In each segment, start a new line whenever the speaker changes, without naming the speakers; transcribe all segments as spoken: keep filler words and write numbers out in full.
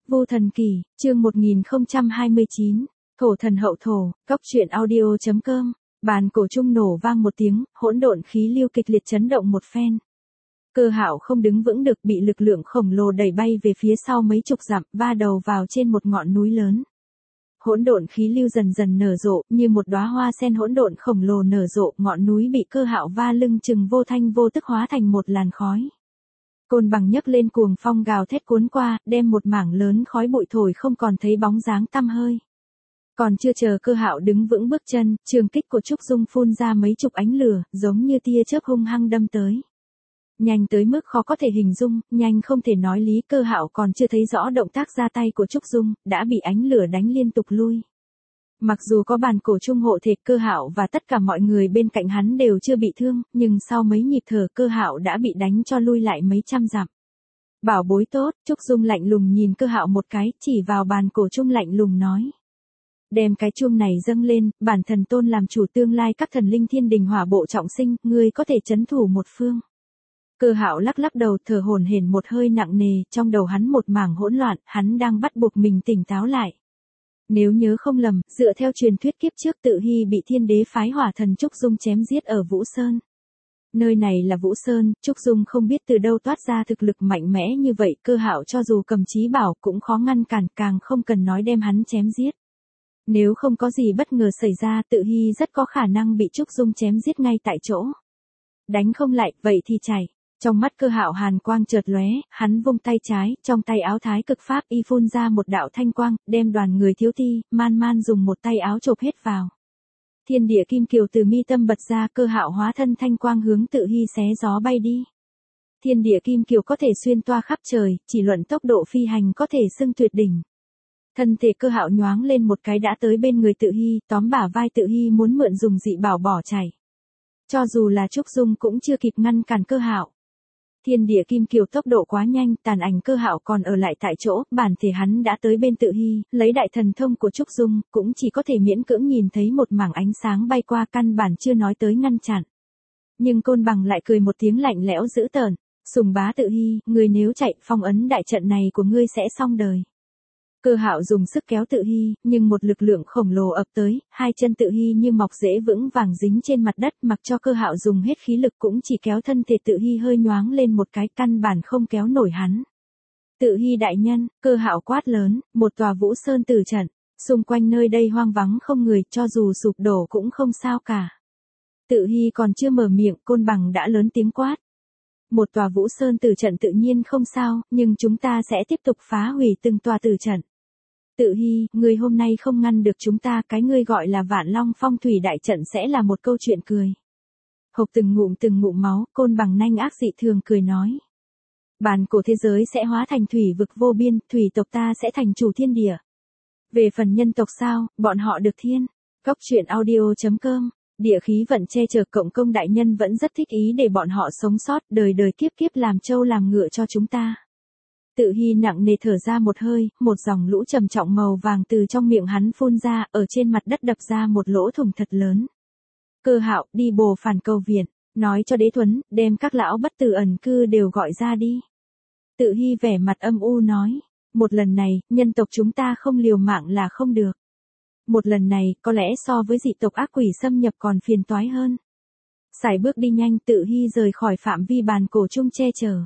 Vô Thần Kỳ, chương một nghìn không trăm hai mươi chín, Thổ Thần Hậu Thổ, Cốc truyện audio chấm com. Bàn cổ trung nổ vang một tiếng, hỗn độn khí lưu kịch liệt chấn động một phen. Cơ Hạo không đứng vững được, bị lực lượng khổng lồ đẩy bay về phía sau mấy chục dặm, va đầu vào trên một ngọn núi lớn. Hỗn độn khí lưu dần dần nở rộ, như một đóa hoa sen hỗn độn khổng lồ nở rộ, ngọn núi bị Cơ Hạo va lưng chừng vô thanh vô tức hóa thành một làn khói. Côn bằng nhấc lên cuồng phong gào thét cuốn qua, đem một mảng lớn khói bụi thổi không còn thấy bóng dáng tăm hơi. Còn chưa chờ Cơ Hạo đứng vững bước chân, trường kích của Trúc Dung phun ra mấy chục ánh lửa, giống như tia chớp hung hăng đâm tới. Nhanh tới mức khó có thể hình dung, nhanh không thể nói lý. Cơ Hạo còn chưa thấy rõ động tác ra tay của Trúc Dung, đã bị ánh lửa đánh liên tục lui. Mặc dù có bàn cổ trung hộ thể, Cơ Hạo và tất cả mọi người bên cạnh hắn đều chưa bị thương, nhưng sau mấy nhịp thở Cơ Hạo đã bị đánh cho lui lại mấy trăm dặm. Bảo bối tốt, Trúc Dung lạnh lùng nhìn Cơ Hạo một cái, chỉ vào bàn cổ trung lạnh lùng nói. Đem cái chuông này dâng lên, bản thần tôn làm chủ tương lai các thần linh thiên đình hỏa bộ trọng sinh, ngươi có thể trấn thủ một phương. Cơ Hạo lắc lắc đầu, thở hổn hển một hơi nặng nề, trong đầu hắn một mảng hỗn loạn, hắn đang bắt buộc mình tỉnh táo lại. Nếu nhớ không lầm, dựa theo truyền thuyết kiếp trước Tự Hy bị thiên đế phái hỏa thần Trúc Dung chém giết ở Vũ Sơn. Nơi này là Vũ Sơn, Trúc Dung không biết từ đâu toát ra thực lực mạnh mẽ như vậy, Cơ Hạo cho dù cầm chí bảo cũng khó ngăn cản, càng không cần nói đem hắn chém giết. Nếu không có gì bất ngờ xảy ra, Tự Hy rất có khả năng bị Trúc Dung chém giết ngay tại chỗ. Đánh không lại, vậy thì chạy. Trong mắt Cơ Hạo hàn quang chợt lóe, hắn vung tay trái, trong tay áo thái cực pháp y phun ra một đạo thanh quang, đem đoàn người Thiếu Ti, Man Man dùng một tay áo chộp hết vào. Thiên địa kim kiều từ mi tâm bật ra, Cơ Hạo hóa thân thanh quang hướng Tự Hy xé gió bay đi. Thiên địa kim kiều có thể xuyên toa khắp trời, chỉ luận tốc độ phi hành có thể xưng tuyệt đỉnh. Thân thể Cơ Hạo nhoáng lên một cái đã tới bên người Tự Hy, tóm bả vai Tự Hy muốn mượn dùng dị bảo bỏ chạy. Cho dù là Trúc Dung cũng chưa kịp ngăn cản Cơ Hạo. Thiên địa kim kiều tốc độ quá nhanh, tàn ảnh Cơ Hạo còn ở lại tại chỗ, bản thể hắn đã tới bên Tự Hy, lấy đại thần thông của Trúc Dung, cũng chỉ có thể miễn cưỡng nhìn thấy một mảng ánh sáng bay qua, căn bản chưa nói tới ngăn chặn. Nhưng Côn Bằng lại cười một tiếng lạnh lẽo dữ tợn, sùng bá Tự Hy, ngươi nếu chạy, phong ấn đại trận này của ngươi sẽ xong đời. Cơ Hạo dùng sức kéo Tự Hy, nhưng một lực lượng khổng lồ ập tới, hai chân Tự Hy như mọc rễ vững vàng dính trên mặt đất, mặc cho Cơ Hạo dùng hết khí lực cũng chỉ kéo thân thể Tự Hy hơi nhoáng lên một cái, căn bản không kéo nổi hắn. Tự Hy đại nhân, Cơ Hạo quát lớn, một tòa Vũ Sơn tử trận, xung quanh nơi đây hoang vắng không người, cho dù sụp đổ cũng không sao cả. Tự Hy còn chưa mở miệng, Côn Bằng đã lớn tiếng quát. Một tòa Vũ Sơn tử trận tự nhiên không sao, nhưng chúng ta sẽ tiếp tục phá hủy từng tòa tử trận. Tự Hy, ngươi hôm nay không ngăn được chúng ta, cái ngươi gọi là Vạn Long Phong thủy đại trận sẽ là một câu chuyện cười. Hộc từng ngụm từng ngụm máu, Côn Bằng nanh ác dị thường cười nói. Bàn cổ thế giới sẽ hóa thành thủy vực vô biên, thủy tộc ta sẽ thành chủ thiên địa. Về phần nhân tộc sao, bọn họ được thiên. Cốc truyện audio chấm com. Địa khí vận che chở, Cộng Công đại nhân vẫn rất thích ý để bọn họ sống sót, đời đời kiếp kiếp làm trâu làm ngựa cho chúng ta. Tự Hy nặng nề thở ra một hơi, một dòng lũ trầm trọng màu vàng từ trong miệng hắn phun ra, ở trên mặt đất đập ra một lỗ thủng thật lớn. Cơ Hạo, đi bồ phản cầu viện, nói cho Đế Thuấn, đem các lão bất tử ẩn cư đều gọi ra đi. Tự Hy vẻ mặt âm u nói, một lần này, nhân tộc chúng ta không liều mạng là không được. Một lần này, có lẽ so với dị tộc ác quỷ xâm nhập còn phiền toái hơn. Sải bước đi nhanh, Tự Hy rời khỏi phạm vi bàn cổ trung che chở.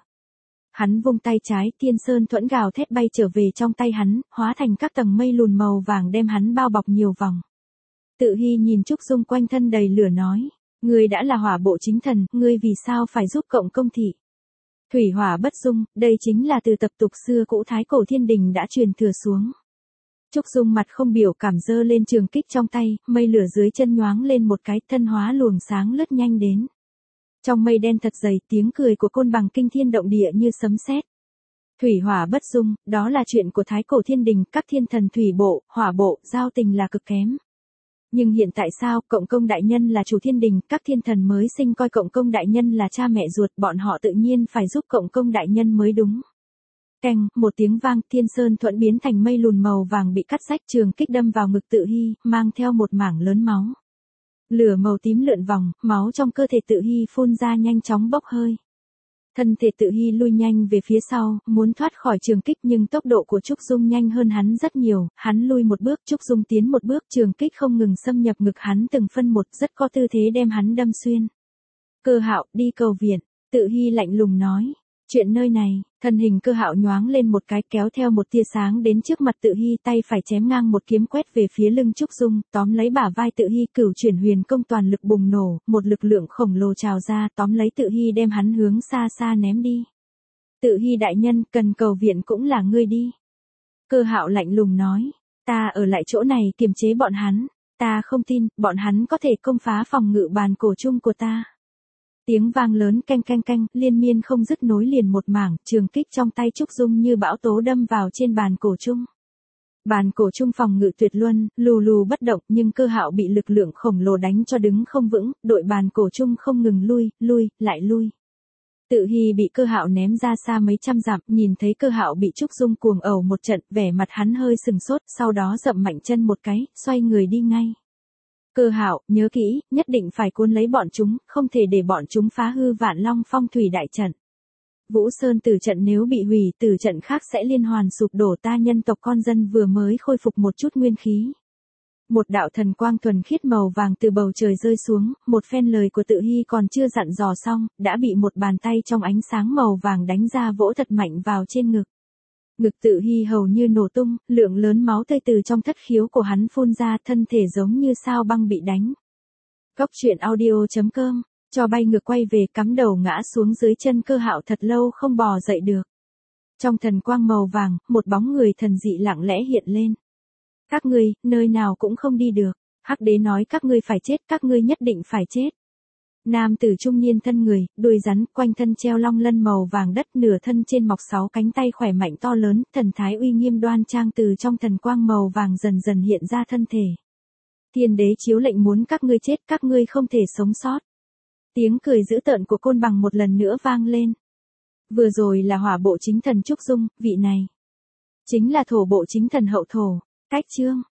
Hắn vung tay trái, Thiên Sơn thuẫn gào thét bay trở về trong tay hắn, hóa thành các tầng mây lùn màu vàng đem hắn bao bọc nhiều vòng. Tự Hy nhìn Trúc Dung quanh thân đầy lửa nói, ngươi đã là hỏa bộ chính thần, ngươi vì sao phải giúp Cộng Công thị? Thủy hỏa bất dung, đây chính là từ tập tục xưa cũ thái cổ thiên đình đã truyền thừa xuống. Trúc Dung mặt không biểu cảm giơ lên trường kích trong tay, mây lửa dưới chân nhoáng lên một cái, thân hóa luồng sáng lướt nhanh đến. Trong mây đen thật dày, tiếng cười của Côn Bằng kinh thiên động địa như sấm sét. Thủy hỏa bất dung, đó là chuyện của thái cổ thiên đình, các thiên thần thủy bộ, hỏa bộ, giao tình là cực kém. Nhưng hiện tại sao, Cộng Công đại nhân là chủ thiên đình, các thiên thần mới sinh coi Cộng Công đại nhân là cha mẹ ruột, bọn họ tự nhiên phải giúp Cộng Công đại nhân mới đúng. Keng, một tiếng vang, Thiên Sơn thuẫn biến thành mây lùn màu vàng bị cắt rách, trường kích đâm vào ngực Tự Hy, mang theo một mảng lớn máu. Lửa màu tím lượn vòng, máu trong cơ thể Tự Hy phun ra nhanh chóng bốc hơi. Thân thể Tự Hy lui nhanh về phía sau, muốn thoát khỏi trường kích nhưng tốc độ của Trúc Dung nhanh hơn hắn rất nhiều, hắn lui một bước, Trúc Dung tiến một bước, trường kích không ngừng xâm nhập ngực hắn từng phân một, rất có tư thế đem hắn đâm xuyên. Cơ Hạo, đi cầu viện, Tự Hy lạnh lùng nói. Chuyện nơi này, thân hình Cơ Hạo nhoáng lên một cái kéo theo một tia sáng đến trước mặt Tự Hy, tay phải chém ngang một kiếm quét về phía lưng Trúc Dung, tóm lấy bả vai Tự Hy, cửu chuyển huyền công toàn lực bùng nổ, một lực lượng khổng lồ trào ra, tóm lấy Tự Hy đem hắn hướng xa xa ném đi. Tự Hy đại nhân, cần cầu viện cũng là ngươi đi. Cơ Hạo lạnh lùng nói, ta ở lại chỗ này kiềm chế bọn hắn, ta không tin, bọn hắn có thể công phá phòng ngự bàn cổ chung của ta. Tiếng vang lớn canh canh canh, liên miên không dứt nối liền một mảng, trường kích trong tay Trúc Dung như bão tố đâm vào trên bàn cổ chung. Bàn cổ chung phòng ngự tuyệt luân, lù lù bất động, nhưng Cơ Hạo bị lực lượng khổng lồ đánh cho đứng không vững, đội bàn cổ chung không ngừng lui, lui, lại lui. Tự Hy bị Cơ Hạo ném ra xa mấy trăm dặm, nhìn thấy Cơ Hạo bị Trúc Dung cuồng ẩu một trận, vẻ mặt hắn hơi sừng sốt, sau đó dậm mạnh chân một cái, xoay người đi ngay. Cơ Hạo, nhớ kỹ, nhất định phải cuốn lấy bọn chúng, không thể để bọn chúng phá hư Vạn Long Phong thủy đại trận. Vũ Sơn tử trận nếu bị hủy, tử trận khác sẽ liên hoàn sụp đổ, ta nhân tộc con dân vừa mới khôi phục một chút nguyên khí. Một đạo thần quang thuần khiết màu vàng từ bầu trời rơi xuống, một phen lời của Tự Hy còn chưa dặn dò xong, đã bị một bàn tay trong ánh sáng màu vàng đánh ra vỗ thật mạnh vào trên ngực. Ngực Tự Hy hầu như nổ tung, lượng lớn máu tươi từ trong thất khiếu của hắn phun ra, thân thể giống như sao băng bị đánh. Góc truyện audio chấm com, cho bay ngược quay về, cắm đầu ngã xuống dưới chân Cơ Hạo thật lâu không bò dậy được. Trong thần quang màu vàng, một bóng người thần dị lặng lẽ hiện lên. Các ngươi, nơi nào cũng không đi được. Hắc đế nói các ngươi phải chết, các ngươi nhất định phải chết. Nam tử trung niên thân người, đuôi rắn, quanh thân treo long lân màu vàng đất, nửa thân trên mọc sáu cánh tay khỏe mạnh to lớn, thần thái uy nghiêm đoan trang từ trong thần quang màu vàng dần dần hiện ra thân thể. Thiên đế chiếu lệnh muốn các ngươi chết, các ngươi không thể sống sót. Tiếng cười dữ tợn của Côn Bằng một lần nữa vang lên. Vừa rồi là hỏa bộ chính thần Trúc Dung, vị này chính là thổ bộ chính thần Hậu Thổ. Cách chương